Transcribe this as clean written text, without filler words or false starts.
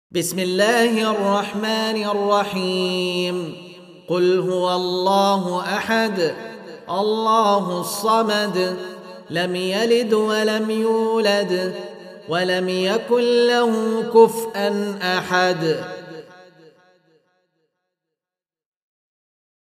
بسم الله الرحمن الرحيم. قل هو الله أحد الله الصمد لم يلد ولم يولد ولم يكن له كفؤا أحد.